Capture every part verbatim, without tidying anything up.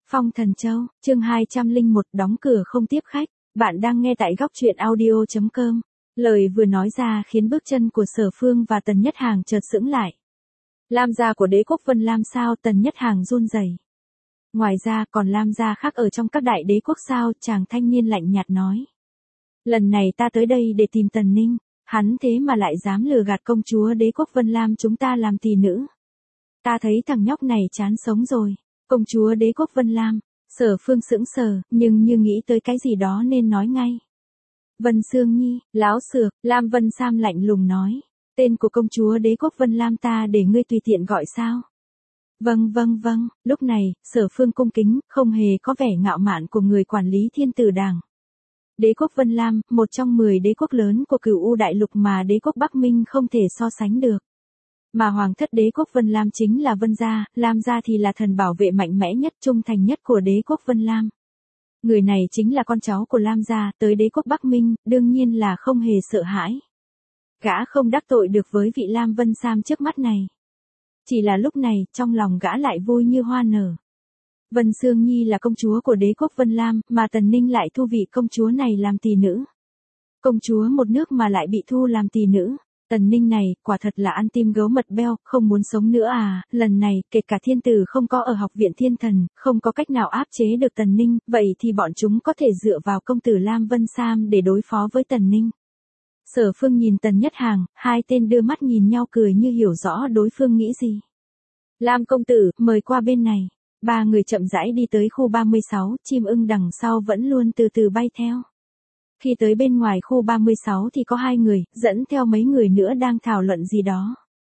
Phong Thần Châu, chương hai trăm lẻ một đóng cửa không tiếp khách. Bạn đang nghe tại góc truyện audio chấm com. Lời vừa nói ra khiến bước chân của Sở Phương và Tần Nhất Hàng chợt sững lại. Lam gia của đế quốc Vân Lam sao? Tần Nhất Hàng run rẩy. Ngoài ra còn Lam gia khác ở trong các đại đế quốc sao? Chàng thanh niên lạnh nhạt nói. Lần này ta tới đây để tìm Tần Ninh, hắn thế mà lại dám lừa gạt công chúa đế quốc Vân Lam chúng ta làm tỳ nữ. Ta thấy thằng nhóc này chán sống rồi. Công chúa đế quốc Vân Lam, Sở Phương sững sờ, nhưng như nghĩ tới cái gì đó nên nói ngay. Vân Sương Nhi, láo xược, Lam Vân Sam lạnh lùng nói. Tên của công chúa đế quốc Vân Lam ta để ngươi tùy tiện gọi sao? Vâng vâng vâng, lúc này, Sở Phương cung kính, không hề có vẻ ngạo mạn của người quản lý thiên tử đảng. Đế quốc Vân Lam, một trong mười đế quốc lớn của Cửu U Đại Lục mà đế quốc Bắc Minh không thể so sánh được. Mà hoàng thất đế quốc Vân Lam chính là Vân gia, Lam gia thì là thần bảo vệ mạnh mẽ nhất, trung thành nhất của đế quốc Vân Lam. Người này chính là con cháu của Lam gia, tới đế quốc Bắc Minh, đương nhiên là không hề sợ hãi. Gã không đắc tội được với vị Lam Vân Sam trước mắt này. Chỉ là lúc này, trong lòng gã lại vui như hoa nở. Vân Sương Nhi là công chúa của đế quốc Vân Lam, mà Tần Ninh lại thu vị công chúa này làm tỳ nữ. Công chúa một nước mà lại bị thu làm tỳ nữ. Tần Ninh này, quả thật là ăn tim gấu mật beo, không muốn sống nữa à, lần này, kể cả thiên tử không có ở học viện thiên thần, không có cách nào áp chế được Tần Ninh, vậy thì bọn chúng có thể dựa vào công tử Lam Vân Sam để đối phó với Tần Ninh. Sở Phương nhìn Tần Nhất Hàng, hai tên đưa mắt nhìn nhau cười như hiểu rõ đối phương nghĩ gì. Lam công tử, mời qua bên này. Ba người chậm rãi đi tới khu ba mươi sáu, chim ưng đằng sau vẫn luôn từ từ bay theo. Khi tới bên ngoài khu ba mươi sáu thì có hai người, dẫn theo mấy người nữa đang thảo luận gì đó.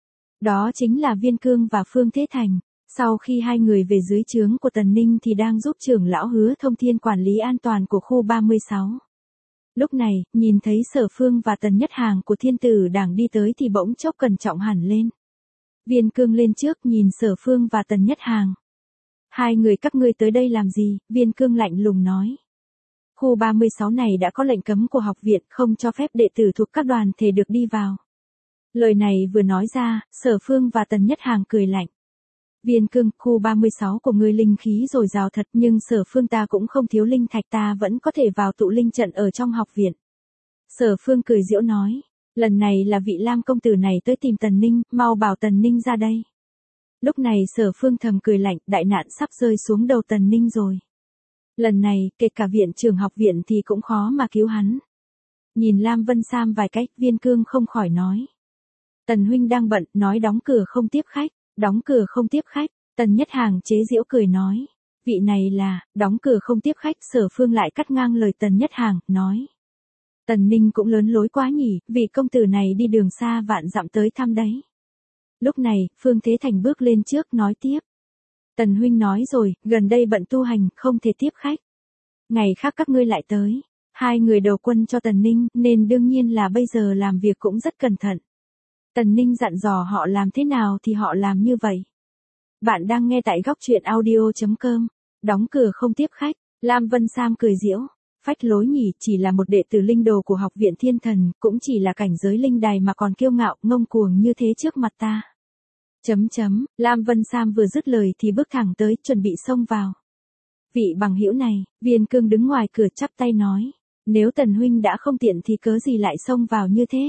Đó chính là Viên Cương và Phương Thế Thành. Sau khi hai người về dưới trướng của Tần Ninh thì đang giúp trưởng lão Hứa Thông Thiên quản lý an toàn của khu ba mươi sáu. Lúc này, nhìn thấy Sở Phương và Tần Nhất Hàng của thiên tử đảng đi tới thì bỗng chốc cẩn trọng hẳn lên. Viên Cương lên trước nhìn Sở Phương và Tần Nhất Hàng. Hai người các ngươi tới đây làm gì? Viên Cương lạnh lùng nói. Khu ba mươi sáu này đã có lệnh cấm của học viện, không cho phép đệ tử thuộc các đoàn thể được đi vào. Lời này vừa nói ra, Sở Phương và Tần Nhất Hàng cười lạnh. Viên Cương, khu ba mươi sáu của ngươi linh khí dồi dào thật, nhưng Sở Phương ta cũng không thiếu linh thạch, ta vẫn có thể vào tụ linh trận ở trong học viện. Sở Phương cười giễu nói, lần này là vị Lam công tử này tới tìm Tần Ninh, mau bảo Tần Ninh ra đây. Lúc này Sở Phương thầm cười lạnh, đại nạn sắp rơi xuống đầu Tần Ninh rồi. Lần này, kể cả viện trưởng học viện thì cũng khó mà cứu hắn. Nhìn Lam Vân Sam vài cách, Viên Cương không khỏi nói. Tần huynh đang bận, nói đóng cửa không tiếp khách, đóng cửa không tiếp khách, Tần Nhất Hàng chế giễu cười nói. Vị này là, đóng cửa không tiếp khách, Sở Phương lại cắt ngang lời Tần Nhất Hàng, nói. Tần Ninh cũng lớn lối quá nhỉ, vị công tử này đi đường xa vạn dặm tới thăm đấy. Lúc này, Phương Thế Thành bước lên trước nói tiếp. Tần huynh nói rồi, gần đây bận tu hành, không thể tiếp khách. Ngày khác các ngươi lại tới. Hai người đầu quân cho Tần Ninh, nên đương nhiên là bây giờ làm việc cũng rất cẩn thận. Tần Ninh dặn dò họ làm thế nào thì họ làm như vậy. Bạn đang nghe tại góc truyện audio chấm com. Đóng cửa không tiếp khách, Lam Vân Sam cười giễu. Phách lối nhỉ, chỉ là một đệ tử linh đồ của học viện thiên thần, cũng chỉ là cảnh giới linh đài mà còn kiêu ngạo, ngông cuồng như thế trước mặt ta. Chấm chấm, Lam Vân Sam vừa dứt lời thì bước thẳng tới, chuẩn bị xông vào. Vị bằng hữu này, Viên Cương đứng ngoài cửa chắp tay nói. Nếu Tần huynh đã không tiện thì cớ gì lại xông vào như thế?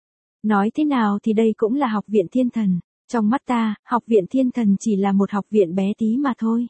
Nói thế nào thì đây cũng là học viện thiên thần. Trong mắt ta, học viện thiên thần chỉ là một học viện bé tí mà thôi.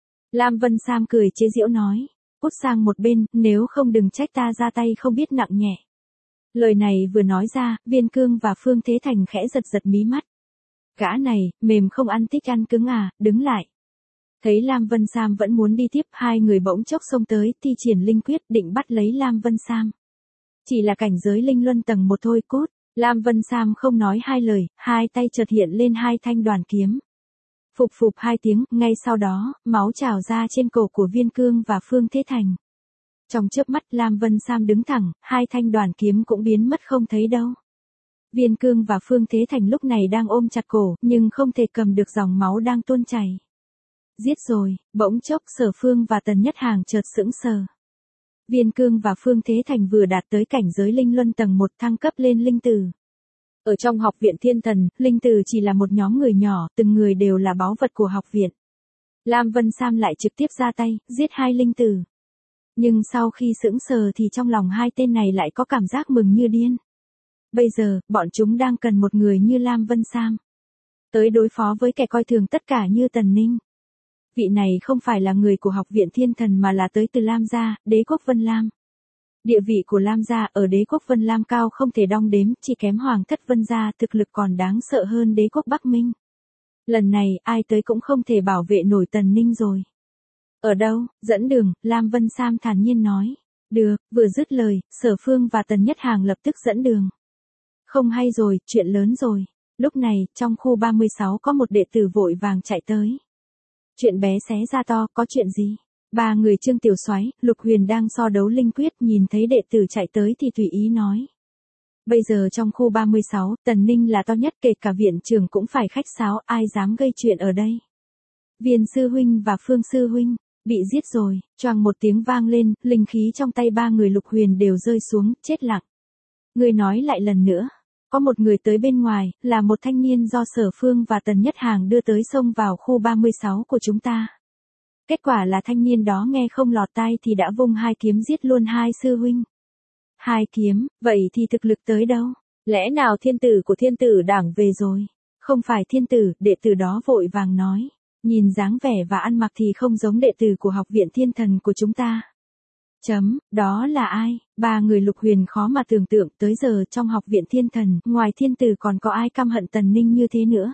Lam Vân Sam cười chế giễu nói. Cút sang một bên, nếu không đừng trách ta ra tay không biết nặng nhẹ. Lời này vừa nói ra, Viên Cương và Phương Thế Thành khẽ giật giật mí mắt. Gã này, mềm không ăn thích ăn cứng à, đứng lại. Thấy Lam Vân Sam vẫn muốn đi tiếp, hai người bỗng chốc xông tới, thi triển linh quyết định bắt lấy Lam Vân Sam. Chỉ là cảnh giới linh luân tầng một thôi cút, Lam Vân Sam không nói hai lời, hai tay chợt hiện lên hai thanh đoàn kiếm. Phục phục hai tiếng, ngay sau đó, máu trào ra trên cổ của Viên Cương và Phương Thế Thành. Trong chớp mắt Lam Vân Sam đứng thẳng, hai thanh đoàn kiếm cũng biến mất không thấy đâu. Viên Cương và Phương Thế Thành lúc này đang ôm chặt cổ, nhưng không thể cầm được dòng máu đang tuôn chảy. Giết rồi, bỗng chốc Sở Phương và Tần Nhất Hàng chợt sững sờ. Viên Cương và Phương Thế Thành vừa đạt tới cảnh giới linh luân tầng một thăng cấp lên linh tử. Ở trong học viện thiên thần, linh tử chỉ là một nhóm người nhỏ, từng người đều là báu vật của học viện. Lam Vân Sam lại trực tiếp ra tay, giết hai linh tử. Nhưng sau khi sững sờ thì trong lòng hai tên này lại có cảm giác mừng như điên. Bây giờ, bọn chúng đang cần một người như Lam Vân Sam. Tới đối phó với kẻ coi thường tất cả như Tần Ninh. Vị này không phải là người của học viện Thiên Thần mà là tới từ Lam gia, đế quốc Vân Lam. Địa vị của Lam gia ở đế quốc Vân Lam cao không thể đong đếm, chỉ kém Hoàng thất Vân gia thực lực còn đáng sợ hơn đế quốc Bắc Minh. Lần này, ai tới cũng không thể bảo vệ nổi Tần Ninh rồi. Ở đâu, dẫn đường, Lam Vân Sam thản nhiên nói. Được, vừa dứt lời, Sở Phương và Tần Nhất Hàng lập tức dẫn đường. Không hay rồi, chuyện lớn rồi. Lúc này, trong khu ba mươi sáu có một đệ tử vội vàng chạy tới. Chuyện bé xé ra to, có chuyện gì? Ba người Trương Tiểu Soái, Lục Huyền đang so đấu linh quyết, nhìn thấy đệ tử chạy tới thì tùy ý nói. Bây giờ trong khu ba mươi sáu, Tần Ninh là to nhất, kể cả viện trưởng cũng phải khách sáo, ai dám gây chuyện ở đây. Viên sư huynh và Phương sư huynh bị giết rồi. Choàng một tiếng vang lên, linh khí trong tay ba người Lục Huyền đều rơi xuống, chết lặng. Người nói lại lần nữa. Có một người tới bên ngoài, là một thanh niên do Sở Phương và Tần Nhất Hàng đưa tới xông vào khu ba mươi sáu của chúng ta. Kết quả là thanh niên đó nghe không lọt tai thì đã vung hai kiếm giết luôn hai sư huynh. Hai kiếm, vậy thì thực lực tới đâu? Lẽ nào thiên tử của thiên tử đảng về rồi? Không phải thiên tử, đệ tử đó vội vàng nói. Nhìn dáng vẻ và ăn mặc thì không giống đệ tử của học viện Thiên Thần của chúng ta. Chấm, đó là ai? Ba người Lục Huyền khó mà tưởng tượng, tới giờ trong học viện Thiên Thần, ngoài thiên tử còn có ai căm hận Tần Ninh như thế nữa.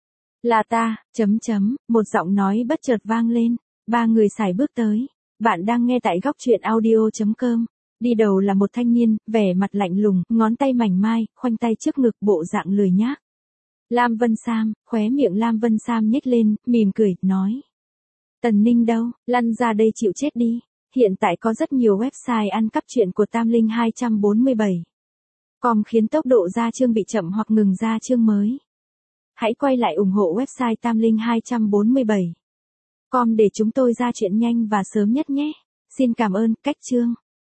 Là ta, chấm chấm, một giọng nói bất chợt vang lên. Ba người sải bước tới. Bạn đang nghe tại góc truyện audio chấm com. Đi đầu là một thanh niên, vẻ mặt lạnh lùng, ngón tay mảnh mai, khoanh tay trước ngực, bộ dạng lười nhác. Lam Vân Sam, khóe miệng Lam Vân Sam nhếch lên, mỉm cười, nói. Tần Ninh đâu, lăn ra đây chịu chết đi. Hiện tại có rất nhiều website ăn cắp truyện của Tam Linh hai bốn bảy. Com khiến tốc độ ra chương bị chậm hoặc ngừng ra chương mới. Hãy quay lại ủng hộ website Tam Linh hai bốn bảy. Com để chúng tôi ra chuyện nhanh và sớm nhất nhé. Xin cảm ơn, cách chương.